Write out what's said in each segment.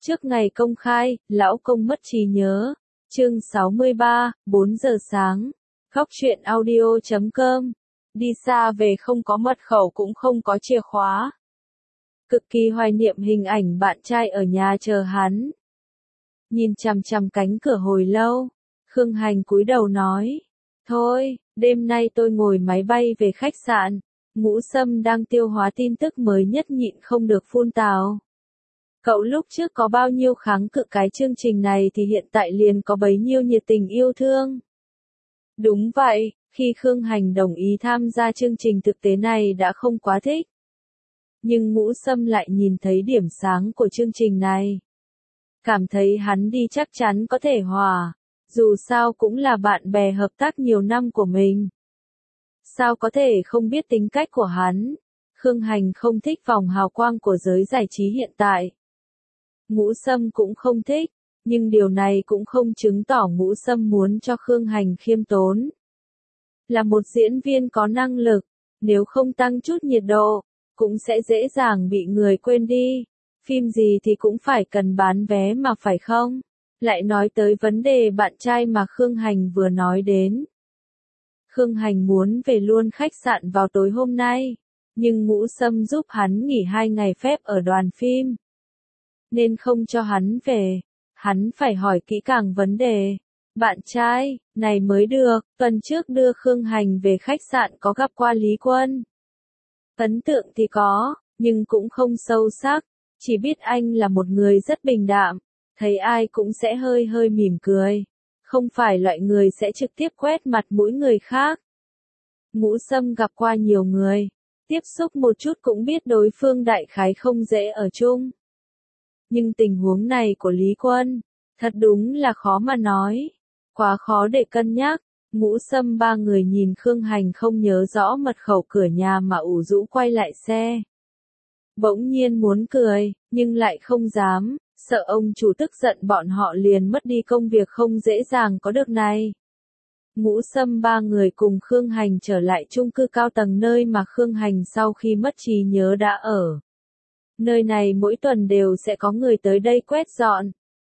Trước ngày công khai, lão công mất trí nhớ. Chương 63, 4 giờ sáng. Góc truyện audio.com. Đi xa về không có mật khẩu cũng không có chìa khóa. Cực kỳ hoài niệm hình ảnh bạn trai ở nhà chờ hắn. Nhìn chằm chằm cánh cửa hồi lâu, Khương Hành cúi đầu nói. Thôi, đêm nay tôi ngồi máy bay về khách sạn. Ngũ Sâm đang tiêu hóa tin tức mới nhất nhịn không được phun tào. Cậu lúc trước có bao nhiêu kháng cự cái chương trình này thì hiện tại liền có bấy nhiêu nhiệt tình yêu thương. Đúng vậy, khi Khương Hành đồng ý tham gia chương trình thực tế này đã không quá thích. Nhưng Ngũ Sâm lại nhìn thấy điểm sáng của chương trình này. Cảm thấy hắn đi chắc chắn có thể hòa, dù sao cũng là bạn bè hợp tác nhiều năm của mình. Sao có thể không biết tính cách của hắn? Khương Hành không thích vòng hào quang của giới giải trí hiện tại. Ngũ Sâm cũng không thích, nhưng điều này cũng không chứng tỏ Ngũ Sâm muốn cho Khương Hành khiêm tốn. Là một diễn viên có năng lực, nếu không tăng chút nhiệt độ, cũng sẽ dễ dàng bị người quên đi. Phim gì thì cũng phải cần bán vé mà phải không? Lại nói tới vấn đề bạn trai mà Khương Hành vừa nói đến. Khương Hành muốn về luôn khách sạn vào tối hôm nay, nhưng Ngũ Sâm giúp hắn nghỉ 2 ngày phép ở đoàn phim. Nên không cho hắn về, hắn phải hỏi kỹ càng vấn đề. Bạn trai, này mới được, tuần trước đưa Khương Hành về khách sạn có gặp qua Lý Quân. Ấn tượng thì có, nhưng cũng không sâu sắc, chỉ biết anh là một người rất bình đạm, thấy ai cũng sẽ hơi hơi mỉm cười, không phải loại người sẽ trực tiếp quét mặt mũi người khác. Ngũ Sâm gặp qua nhiều người, tiếp xúc một chút cũng biết đối phương đại khái không dễ ở chung. Nhưng tình huống này của Lý Quân, thật đúng là khó mà nói, quá khó để cân nhắc. Ngũ Sâm ba người nhìn Khương Hành không nhớ rõ mật khẩu cửa nhà mà ủ rũ quay lại xe. Bỗng nhiên muốn cười, nhưng lại không dám, sợ ông chủ tức giận bọn họ liền mất đi công việc không dễ dàng có được này. Ngũ Sâm ba người cùng Khương Hành trở lại chung cư cao tầng nơi mà Khương Hành sau khi mất trí nhớ đã ở. Nơi này mỗi tuần đều sẽ có người tới đây quét dọn,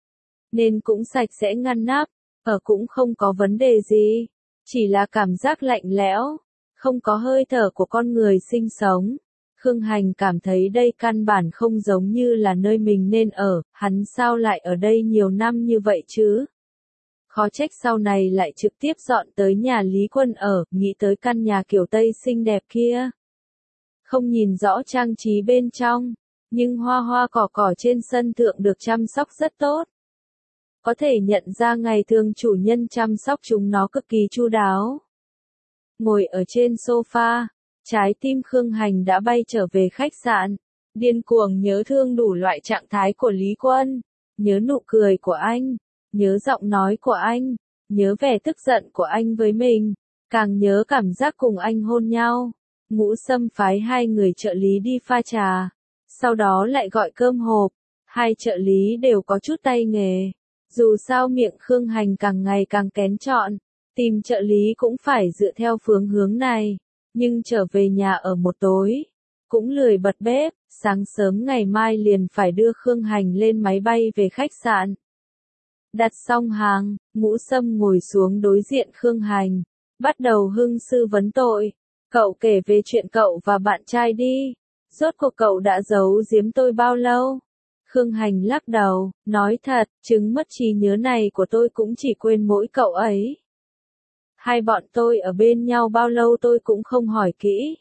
nên cũng sạch sẽ ngăn nắp, ở cũng không có vấn đề gì, chỉ là cảm giác lạnh lẽo, không có hơi thở của con người sinh sống. Khương Hành cảm thấy đây căn bản không giống như là nơi mình nên ở, hắn sao lại ở đây nhiều năm như vậy chứ? Khó trách sau này lại trực tiếp dọn tới nhà Lý Quân ở, nghĩ tới căn nhà kiểu Tây xinh đẹp kia. Không nhìn rõ trang trí bên trong, nhưng hoa hoa cỏ cỏ trên sân thượng được chăm sóc rất tốt. Có thể nhận ra ngày thường chủ nhân chăm sóc chúng nó cực kỳ chu đáo. Ngồi ở trên sofa, trái tim Khương Hành đã bay trở về khách sạn, điên cuồng nhớ thương đủ loại trạng thái của Lý Quân, nhớ nụ cười của anh, nhớ giọng nói của anh, nhớ vẻ tức giận của anh với mình, càng nhớ cảm giác cùng anh hôn nhau. Ngũ Sâm phái 2 người trợ lý đi pha trà, sau đó lại gọi cơm hộp, 2 trợ lý đều có chút tay nghề. Dù sao miệng Khương Hành càng ngày càng kén chọn, tìm trợ lý cũng phải dựa theo phương hướng này, nhưng trở về nhà ở một tối, cũng lười bật bếp, sáng sớm ngày mai liền phải đưa Khương Hành lên máy bay về khách sạn. Đặt xong hàng, Ngũ Sâm ngồi xuống đối diện Khương Hành, bắt đầu hưng sư vấn tội. Cậu kể về chuyện cậu và bạn trai đi, rốt cuộc cậu đã giấu giếm tôi bao lâu? Khương Hành lắc đầu, nói thật, chứng mất trí nhớ này của tôi cũng chỉ quên mỗi cậu ấy. Hai bọn tôi ở bên nhau bao lâu tôi cũng không hỏi kỹ.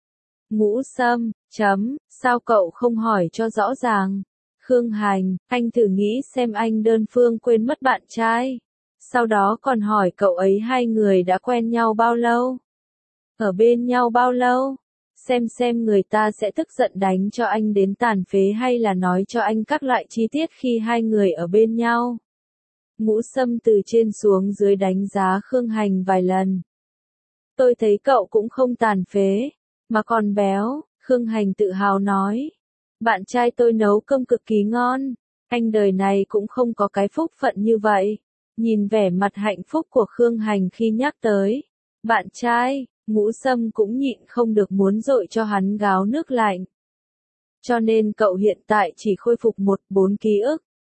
Ngũ Sâm, sao cậu không hỏi cho rõ ràng? Khương Hành, anh thử nghĩ xem anh đơn phương quên mất bạn trai. Sau đó còn hỏi cậu ấy 2 người đã quen nhau bao lâu? Ở bên nhau bao lâu? Xem người ta sẽ tức giận đánh cho anh đến tàn phế hay là nói cho anh các loại chi tiết khi 2 người ở bên nhau. Ngũ Sâm từ trên xuống dưới đánh giá Khương Hành vài lần. Tôi thấy cậu cũng không tàn phế, mà còn béo, Khương Hành tự hào nói. Bạn trai tôi nấu cơm cực kỳ ngon, anh đời này cũng không có cái phúc phận như vậy. Nhìn vẻ mặt hạnh phúc của Khương Hành khi nhắc tới bạn trai, Ngũ Sâm cũng nhịn không được muốn dội cho hắn gáo nước lạnh. Cho nên cậu hiện tại chỉ khôi phục 1-4 ký ức,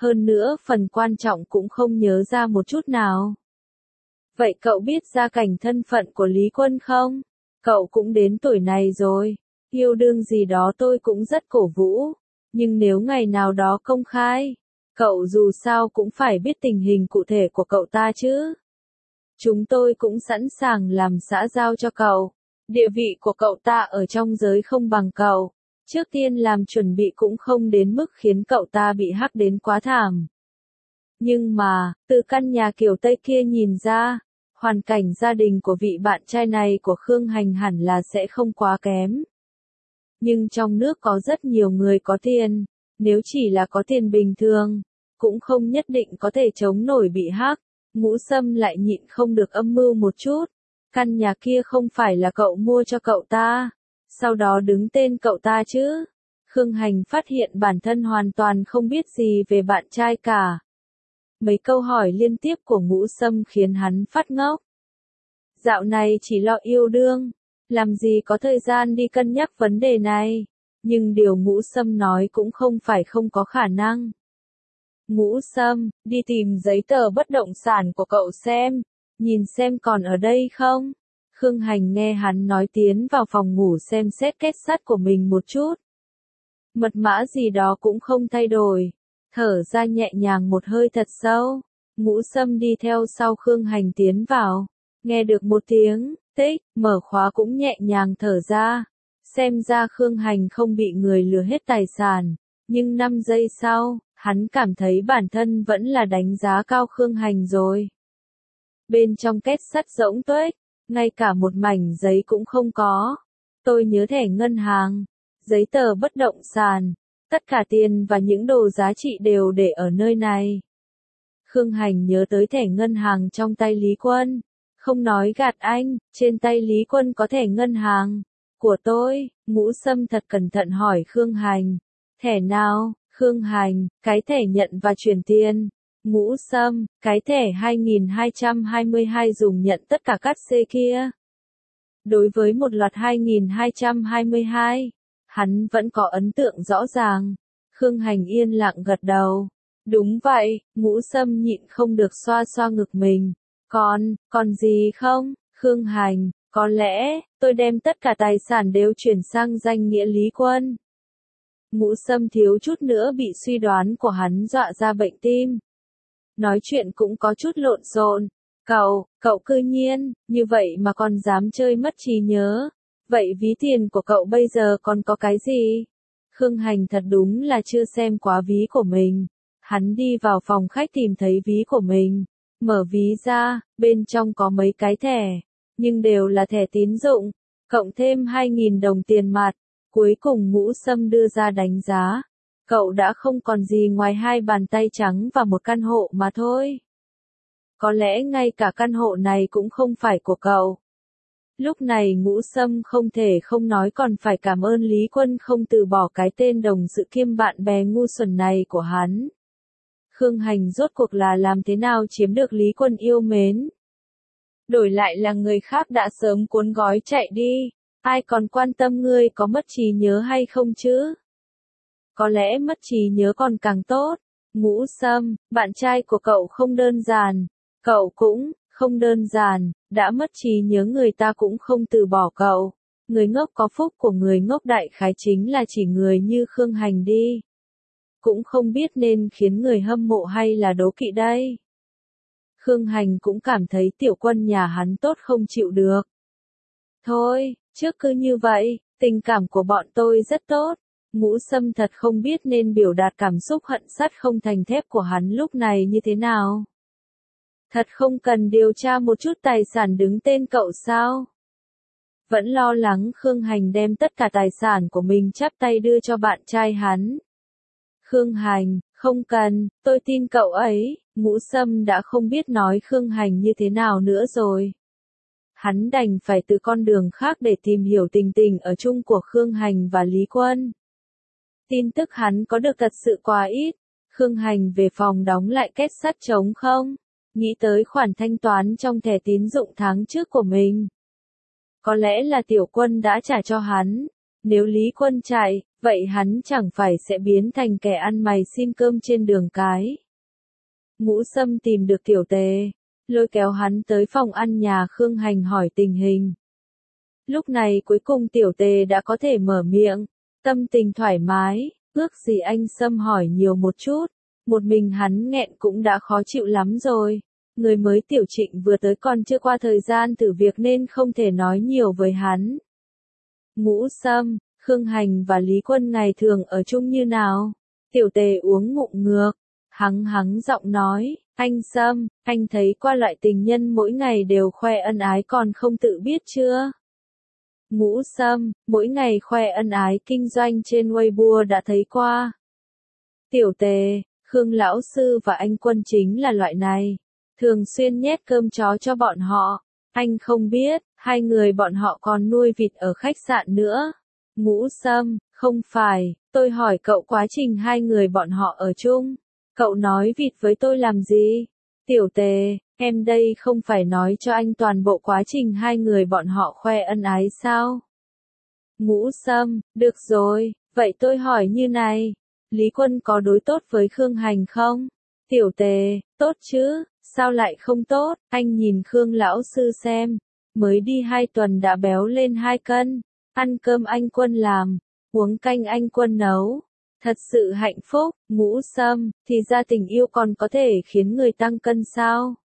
hơn nữa phần quan trọng cũng không nhớ ra một chút nào. Vậy cậu biết gia cảnh thân phận của Lý Quân không? Cậu cũng đến tuổi này rồi, yêu đương gì đó tôi cũng rất cổ vũ, nhưng nếu ngày nào đó công khai, cậu dù sao cũng phải biết tình hình cụ thể của cậu ta chứ. Chúng tôi cũng sẵn sàng làm xã giao cho cậu. Địa vị của cậu ta ở trong giới không bằng cậu. Trước tiên làm chuẩn bị cũng không đến mức khiến cậu ta bị hắc đến quá thảm. Nhưng mà, từ căn nhà kiểu Tây kia nhìn ra, hoàn cảnh gia đình của vị bạn trai này của Khương Hành hẳn là sẽ không quá kém. Nhưng trong nước có rất nhiều người có tiền, nếu chỉ là có tiền bình thường, cũng không nhất định có thể chống nổi bị hắc. Ngũ Sâm lại nhịn không được âm mưu một chút. Căn nhà kia không phải là cậu mua cho cậu ta, sau đó đứng tên cậu ta chứ. Khương Hành phát hiện bản thân hoàn toàn không biết gì về bạn trai cả. Mấy câu hỏi liên tiếp của Ngũ Sâm khiến hắn phát ngốc. Dạo này chỉ lo yêu đương, làm gì có thời gian đi cân nhắc vấn đề này. Nhưng điều Ngũ Sâm nói cũng không phải không có khả năng. Ngũ Sâm, đi tìm giấy tờ bất động sản của cậu xem, nhìn xem còn ở đây không. Khương Hành nghe hắn nói tiến vào phòng ngủ xem xét kết sắt của mình một chút. Mật mã gì đó cũng không thay đổi. Thở ra nhẹ nhàng một hơi thật sâu. Ngũ Sâm đi theo sau Khương Hành tiến vào. Nghe được một tiếng, tích, mở khóa cũng nhẹ nhàng thở ra. Xem ra Khương Hành không bị người lừa hết tài sản. Nhưng 5 giây sau, hắn cảm thấy bản thân vẫn là đánh giá cao Khương Hành rồi. Bên trong két sắt rỗng tuếch, ngay cả một mảnh giấy cũng không có. Tôi nhớ thẻ ngân hàng, giấy tờ bất động sản, tất cả tiền và những đồ giá trị đều để ở nơi này. Khương Hành nhớ tới thẻ ngân hàng trong tay Lý Quân. Không nói gạt anh, trên tay Lý Quân có thẻ ngân hàng. Của tôi, Ngũ Sâm thật cẩn thận hỏi Khương Hành. Thẻ nào? Khương Hành, cái thẻ nhận và chuyển tiền. Ngũ Sâm, cái thẻ 2222 dùng nhận tất cả cát xê kia. Đối với một loạt 2222, hắn vẫn có ấn tượng rõ ràng. Khương Hành yên lặng gật đầu. Đúng vậy, Ngũ Sâm nhịn không được xoa xoa ngực mình. Còn gì không? Khương Hành, có lẽ, tôi đem tất cả tài sản đều chuyển sang danh nghĩa Lý Quân. Ngũ Sâm thiếu chút nữa bị suy đoán của hắn dọa ra bệnh tim. Nói chuyện cũng có chút lộn xộn. Cậu cư nhiên, như vậy mà còn dám chơi mất trí nhớ. Vậy ví tiền của cậu bây giờ còn có cái gì? Khương Hành thật đúng là chưa xem quá ví của mình. Hắn đi vào phòng khách tìm thấy ví của mình. Mở ví ra, bên trong có mấy cái thẻ. Nhưng đều là thẻ tín dụng. Cộng thêm 2.000 đồng tiền mặt. Cuối cùng Ngũ Sâm đưa ra đánh giá. Cậu đã không còn gì ngoài 2 bàn tay trắng và một căn hộ mà thôi. Có lẽ ngay cả căn hộ này cũng không phải của cậu. Lúc này Ngũ Sâm không thể không nói còn phải cảm ơn Lý Quân không từ bỏ cái tên đồng sự kiêm bạn bè ngu xuẩn này của hắn. Khương Hành rốt cuộc là làm thế nào chiếm được Lý Quân yêu mến. Đổi lại là người khác đã sớm cuốn gói chạy đi. Ai còn quan tâm ngươi có mất trí nhớ hay không chứ? Có lẽ mất trí nhớ còn càng tốt. Ngũ Sâm, bạn trai của cậu không đơn giản. Cậu cũng không đơn giản, đã mất trí nhớ người ta cũng không từ bỏ cậu. Người ngốc có phúc của người ngốc đại khái chính là chỉ người như Khương Hành đi. Cũng không biết nên khiến người hâm mộ hay là đố kỵ đây. Khương Hành cũng cảm thấy Tiểu Quân nhà hắn tốt không chịu được. Thôi, trước cứ như vậy, tình cảm của bọn tôi rất tốt. Ngũ Sâm thật không biết nên biểu đạt cảm xúc hận sắt không thành thép của hắn lúc này như thế nào. Thật không cần điều tra một chút tài sản đứng tên cậu sao? Vẫn lo lắng Khương Hành đem tất cả tài sản của mình chắp tay đưa cho bạn trai hắn. Khương Hành, không cần, tôi tin cậu ấy. Ngũ Sâm đã không biết nói Khương Hành như thế nào nữa rồi. Hắn đành phải từ con đường khác để tìm hiểu tình tình ở chung của Khương Hành và Lý Quân. Tin tức hắn có được thật sự quá ít. Khương Hành về phòng đóng lại két sắt trống không? Nghĩ tới khoản thanh toán trong thẻ tín dụng tháng trước của mình. Có lẽ là Tiểu Quân đã trả cho hắn. Nếu Lý Quân chạy, vậy hắn chẳng phải sẽ biến thành kẻ ăn mày xin cơm trên đường cái. Ngũ Sâm tìm được Tiểu Tề, lôi kéo hắn tới phòng ăn nhà Khương Hành hỏi tình hình. Lúc này cuối cùng Tiểu Tề đã có thể mở miệng, tâm tình thoải mái, ước gì anh Sâm hỏi nhiều một chút, một mình hắn nghẹn cũng đã khó chịu lắm rồi. Người mới Tiểu Trịnh vừa tới còn chưa qua thời gian thử việc nên không thể nói nhiều với hắn. Ngũ Sâm, Khương Hành và Lý Quân ngày thường ở chung như nào? Tiểu Tề uống ngụm ngược, hắng giọng nói, anh Sâm, anh thấy qua loại tình nhân mỗi ngày đều khoe ân ái còn không tự biết chưa? Ngũ Sâm, mỗi ngày khoe ân ái kinh doanh trên Weibo đã thấy qua. Tiểu Tề, Khương lão sư và anh Quân chính là loại này, thường xuyên nhét cơm chó cho bọn họ. Anh không biết, hai người bọn họ còn nuôi vịt ở khách sạn nữa. Ngũ Sâm, không phải, tôi hỏi cậu quá trình hai người bọn họ ở chung. Cậu nói vịt với tôi làm gì? Tiểu Tề, em đây không phải nói cho anh toàn bộ quá trình hai người bọn họ khoe ân ái sao? Ngũ Sâm, được rồi, vậy tôi hỏi như này. Lý Quân có đối tốt với Khương Hành không? Tiểu Tề, tốt chứ, sao lại không tốt? Anh nhìn Khương lão sư xem, mới đi 2 tuần đã béo lên 2 cân, ăn cơm anh Quân làm, uống canh anh Quân nấu. Thật sự hạnh phúc. Ngũ Sâm, thì ra tình yêu còn có thể khiến người tăng cân sao?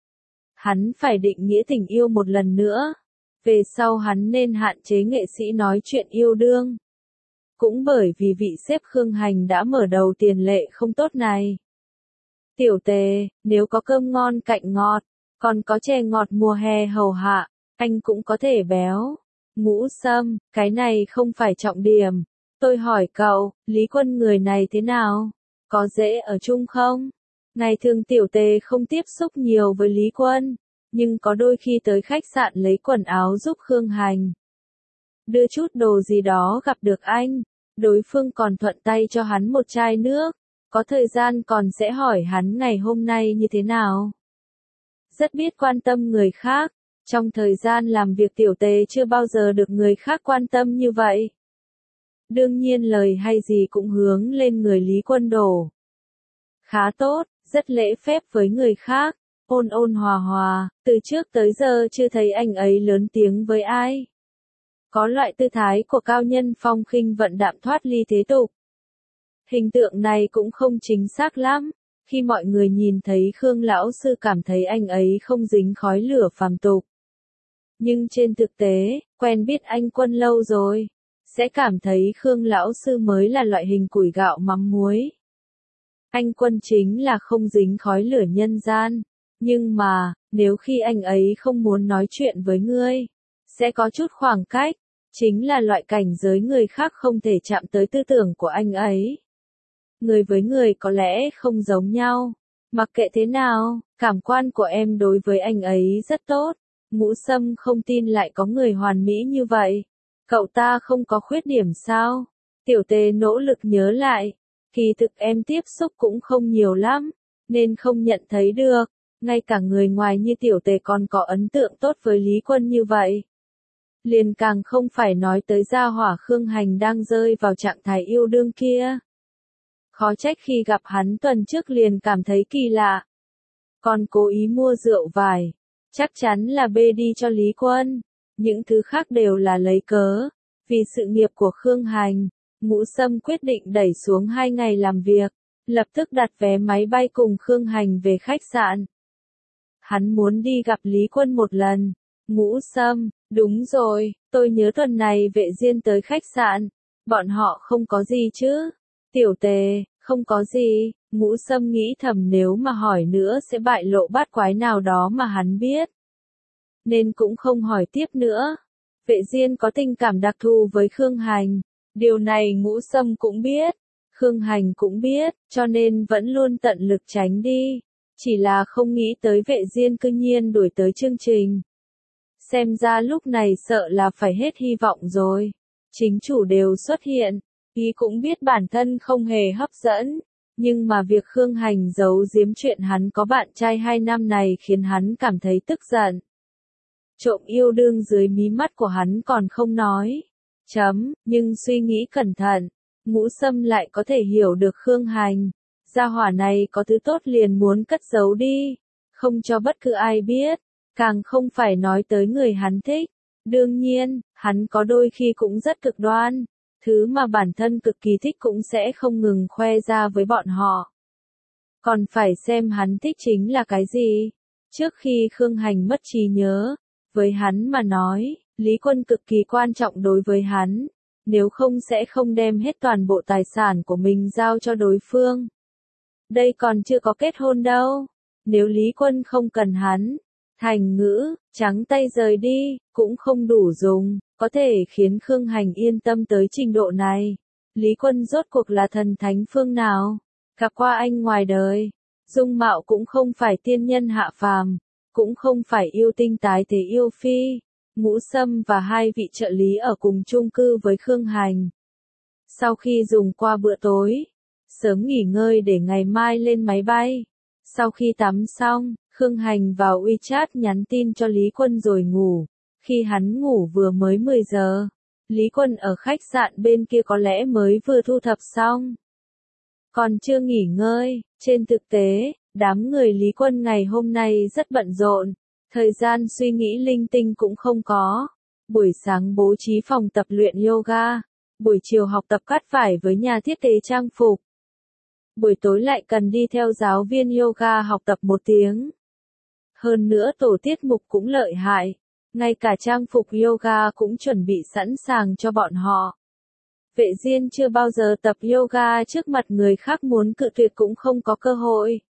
Hắn phải định nghĩa tình yêu một lần nữa. Về sau hắn nên hạn chế nghệ sĩ nói chuyện yêu đương. Cũng bởi vì vị sếp Khương Hành đã mở đầu tiền lệ không tốt này. Tiểu Tề, nếu có cơm ngon cạnh ngọt, còn có chè ngọt mùa hè hầu hạ, anh cũng có thể béo. Ngũ Sâm, cái này không phải trọng điểm. Tôi hỏi cậu, Lý Quân người này thế nào? Có dễ ở chung không? Ngày thường Tiểu Tề không tiếp xúc nhiều với Lý Quân, nhưng có đôi khi tới khách sạn lấy quần áo giúp Khương Hành. Đưa chút đồ gì đó gặp được anh, đối phương còn thuận tay cho hắn một chai nước, có thời gian còn sẽ hỏi hắn ngày hôm nay như thế nào. Rất biết quan tâm người khác, trong thời gian làm việc Tiểu Tề chưa bao giờ được người khác quan tâm như vậy. Đương nhiên lời hay gì cũng hướng lên người Lý Quân đổ. Khá tốt, rất lễ phép với người khác, ôn hòa hòa, từ trước tới giờ chưa thấy anh ấy lớn tiếng với ai. Có loại tư thái của cao nhân phong khinh vận đạm thoát ly thế tục. Hình tượng này cũng không chính xác lắm, khi mọi người nhìn thấy Khương lão sư cảm thấy anh ấy không dính khói lửa phàm tục. Nhưng trên thực tế, quen biết anh Quân lâu rồi, sẽ cảm thấy Khương lão sư mới là loại hình củi gạo mắm muối. Anh Quân chính là không dính khói lửa nhân gian, nhưng mà, nếu khi anh ấy không muốn nói chuyện với ngươi, sẽ có chút khoảng cách, chính là loại cảnh giới người khác không thể chạm tới tư tưởng của anh ấy. Người với người có lẽ không giống nhau, mặc kệ thế nào, cảm quan của em đối với anh ấy rất tốt. Ngũ Sâm không tin lại có người hoàn mỹ như vậy. Cậu ta không có khuyết điểm sao? Tiểu Tề nỗ lực nhớ lại, kỳ thực em tiếp xúc cũng không nhiều lắm, nên không nhận thấy được, ngay cả người ngoài như Tiểu Tề còn có ấn tượng tốt với Lý Quân như vậy. Liền càng không phải nói tới gia hỏa Khương Hành đang rơi vào trạng thái yêu đương kia. Khó trách khi gặp hắn tuần trước liền cảm thấy kỳ lạ. Còn cố ý mua rượu vải, chắc chắn là bê đi cho Lý Quân. Những thứ khác đều là lấy cớ. Vì sự nghiệp của Khương Hành, Ngũ Sâm quyết định đẩy xuống 2 ngày làm việc, lập tức đặt vé máy bay cùng Khương Hành về khách sạn. Hắn muốn đi gặp Lý Quân một lần. Ngũ Sâm, đúng rồi, tôi nhớ tuần này Vệ Diên tới khách sạn. Bọn họ không có gì chứ? Tiểu Tề, không có gì. Ngũ Sâm nghĩ thầm nếu mà hỏi nữa sẽ bại lộ bát quái nào đó mà hắn biết. Nên cũng không hỏi tiếp nữa. Vệ Diên có tình cảm đặc thù với Khương Hành. Điều này Ngũ Sâm cũng biết. Khương Hành cũng biết, cho nên vẫn luôn tận lực tránh đi. Chỉ là không nghĩ tới Vệ Diên cư nhiên đuổi tới chương trình. Xem ra lúc này sợ là phải hết hy vọng rồi. Chính chủ đều xuất hiện. Ý cũng biết bản thân không hề hấp dẫn. Nhưng mà việc Khương Hành giấu giếm chuyện hắn có bạn trai 2 năm này khiến hắn cảm thấy tức giận. Trộm yêu đương dưới mí mắt của hắn còn không nói. Nhưng suy nghĩ cẩn thận, Ngũ Sâm lại có thể hiểu được Khương Hành. Gia hỏa này có thứ tốt liền muốn cất giấu đi, không cho bất cứ ai biết, càng không phải nói tới người hắn thích. Đương nhiên, hắn có đôi khi cũng rất cực đoan, thứ mà bản thân cực kỳ thích cũng sẽ không ngừng khoe ra với bọn họ. Còn phải xem hắn thích chính là cái gì. Trước khi Khương Hành mất trí nhớ, với hắn mà nói, Lý Quân cực kỳ quan trọng đối với hắn, nếu không sẽ không đem hết toàn bộ tài sản của mình giao cho đối phương. Đây còn chưa có kết hôn đâu, nếu Lý Quân không cần hắn, thành ngữ, trắng tay rời đi, cũng không đủ dùng, có thể khiến Khương Hành yên tâm tới trình độ này. Lý Quân rốt cuộc là thần thánh phương nào? Gặp qua anh ngoài đời, dung mạo cũng không phải tiên nhân hạ phàm, cũng không phải yêu tinh tái thế yêu phi. Ngũ Sâm và hai vị trợ lý ở cùng chung cư với Khương Hành. Sau khi dùng qua bữa tối, sớm nghỉ ngơi để ngày mai lên máy bay. Sau khi tắm xong, Khương Hành vào WeChat nhắn tin cho Lý Quân rồi ngủ. Khi hắn ngủ vừa mới 10 giờ, Lý Quân ở khách sạn bên kia có lẽ mới vừa thu thập xong. Còn chưa nghỉ ngơi, trên thực tế, đám người Lý Quân ngày hôm nay rất bận rộn, thời gian suy nghĩ linh tinh cũng không có. Buổi sáng bố trí phòng tập luyện yoga, buổi chiều học tập cắt vải với nhà thiết kế trang phục. Buổi tối lại cần đi theo giáo viên yoga học tập 1 tiếng. Hơn nữa tổ tiết mục cũng lợi hại, ngay cả trang phục yoga cũng chuẩn bị sẵn sàng cho bọn họ. Vệ Diên chưa bao giờ tập yoga trước mặt người khác, muốn cự tuyệt cũng không có cơ hội.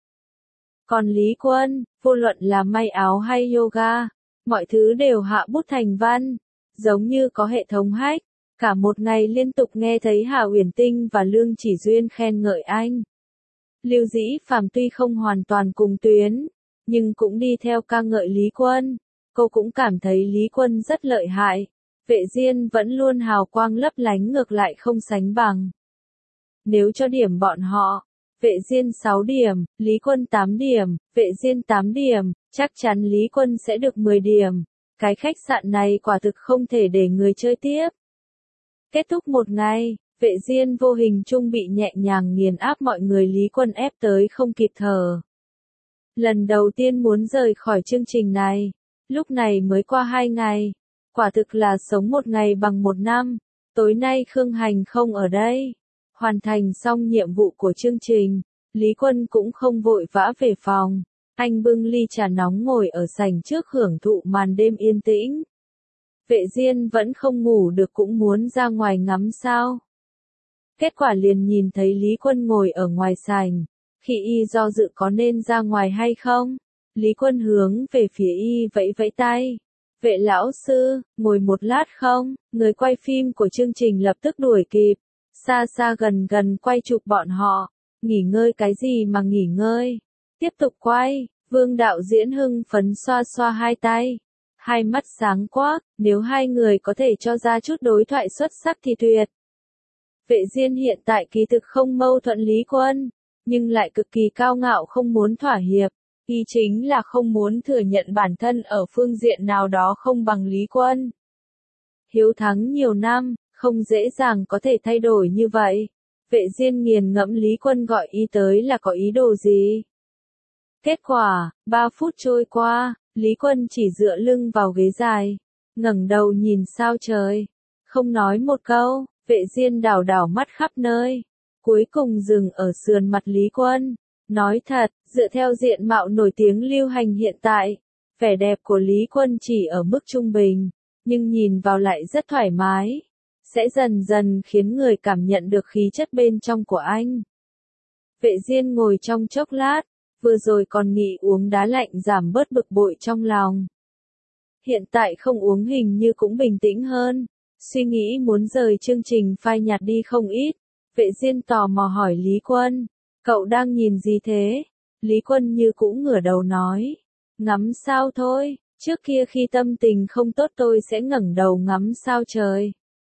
Còn Lý Quân, vô luận là may áo hay yoga, mọi thứ đều hạ bút thành văn, giống như có hệ thống hack. Cả một ngày liên tục nghe thấy Hà Uyển Tinh và Lương Chỉ Duyên khen ngợi anh. Lưu Dĩ Phàm tuy không hoàn toàn cùng tuyến, nhưng cũng đi theo ca ngợi Lý Quân. Cô cũng cảm thấy Lý Quân rất lợi hại. Vệ Diên vẫn luôn hào quang lấp lánh, ngược lại không sánh bằng. Nếu cho điểm bọn họ, Vệ Diên 6 điểm, Lý Quân 8 điểm, Vệ Diên 8 điểm, chắc chắn Lý Quân sẽ được 10 điểm. Cái khách sạn này quả thực không thể để người chơi tiếp. Kết thúc một ngày, Vệ Diên vô hình chung bị nhẹ nhàng nghiền áp, mọi người Lý Quân ép tới không kịp thở. Lần đầu tiên muốn rời khỏi chương trình này, lúc này mới qua 2 ngày. Quả thực là sống một ngày bằng 1 năm. Tối nay Khương Hành không ở đây. Hoàn thành xong nhiệm vụ của chương trình, Lý Quân cũng không vội vã về phòng. Anh bưng ly trà nóng ngồi ở sảnh trước hưởng thụ màn đêm yên tĩnh. Vệ Diên vẫn không ngủ được, cũng muốn ra ngoài ngắm sao. Kết quả liền nhìn thấy Lý Quân ngồi ở ngoài sảnh. Khi y do dự có nên ra ngoài hay không, Lý Quân hướng về phía y vẫy vẫy tay. Vệ lão sư, ngồi một lát không? Người quay phim của chương trình lập tức đuổi kịp. Xa xa gần gần quay chụp bọn họ. Nghỉ ngơi cái gì mà nghỉ ngơi? Tiếp tục quay. Vương đạo diễn hưng phấn xoa xoa hai tay. Hai mắt sáng quắc, nếu hai người có thể cho ra chút đối thoại xuất sắc thì tuyệt. Vệ Diên hiện tại kỳ thực không mâu thuẫn Lý Quân, nhưng lại cực kỳ cao ngạo, không muốn thỏa hiệp. Y chính là không muốn thừa nhận bản thân ở phương diện nào đó không bằng Lý Quân. Hiếu thắng nhiều năm, không dễ dàng có thể thay đổi như vậy. Vệ Diên nghiền ngẫm Lý Quân gọi y tới là có ý đồ gì. Kết quả, 3 phút trôi qua, Lý Quân chỉ dựa lưng vào ghế dài, ngẩng đầu nhìn sao trời, không nói một câu. Vệ Diên đảo đảo mắt khắp nơi, cuối cùng dừng ở sườn mặt Lý Quân. Nói thật, dựa theo diện mạo nổi tiếng lưu hành hiện tại, vẻ đẹp của Lý Quân chỉ ở mức trung bình, nhưng nhìn vào lại rất thoải mái, sẽ dần dần khiến người cảm nhận được khí chất bên trong của anh. Vệ Diên ngồi trong chốc lát, vừa rồi còn nghĩ uống đá lạnh giảm bớt bực bội trong lòng. Hiện tại không uống hình như cũng bình tĩnh hơn, suy nghĩ muốn rời chương trình phai nhạt đi không ít. Vệ Diên tò mò hỏi Lý Quân, cậu đang nhìn gì thế? Lý Quân như cũ ngửa đầu nói, ngắm sao thôi, trước kia khi tâm tình không tốt tôi sẽ ngẩng đầu ngắm sao trời.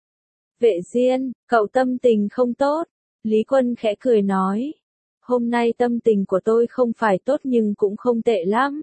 Vệ Diên, cậu tâm tình không tốt? Lý Quân khẽ cười nói, hôm nay tâm tình của tôi không phải tốt nhưng cũng không tệ lắm.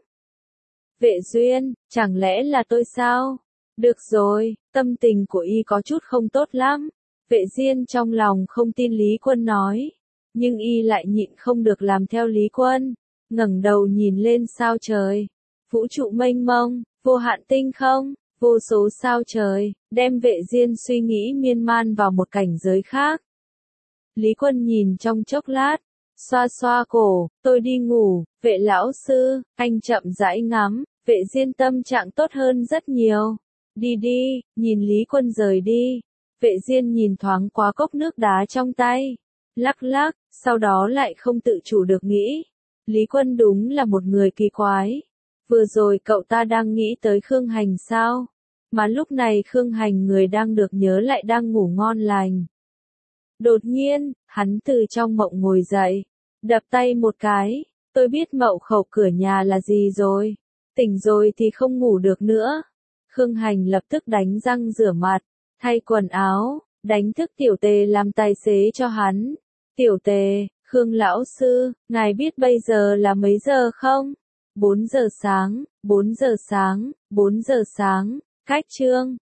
Vệ Duyên, chẳng lẽ là tôi sao? Được rồi, tâm tình của y có chút không tốt lắm. Vệ Diên trong lòng không tin Lý Quân nói. nhưng y lại nhịn không được làm theo Lý Quân, ngẩng đầu nhìn lên sao trời. Vũ trụ mênh mông, vô hạn tinh không, vô số sao trời, đem Vệ Diên suy nghĩ miên man vào một cảnh giới khác. Lý Quân nhìn trong chốc lát, xoa xoa cổ, tôi đi ngủ, Vệ lão sư, anh chậm rãi ngắm, Vệ Diên tâm trạng tốt hơn rất nhiều. Đi đi, nhìn Lý Quân rời đi. Vệ Diên nhìn thoáng qua cốc nước đá trong tay, lắc lắc, sau đó lại không tự chủ được nghĩ. Lý Quân đúng là một người kỳ quái. Vừa rồi cậu ta đang nghĩ tới Khương Hành sao? Mà lúc này Khương Hành người đang được nhớ lại đang ngủ ngon lành. Đột nhiên, hắn từ trong mộng ngồi dậy, đập tay một cái, tôi biết mậu khẩu cửa nhà là gì rồi. Tỉnh rồi thì không ngủ được nữa. Khương Hành lập tức đánh răng rửa mặt, thay quần áo, đánh thức Tiểu Tề làm tài xế cho hắn. Tiểu Tề, Khương lão sư, ngài biết bây giờ là mấy giờ không? 4 giờ sáng, 4 giờ sáng, 4 giờ sáng, cách chương.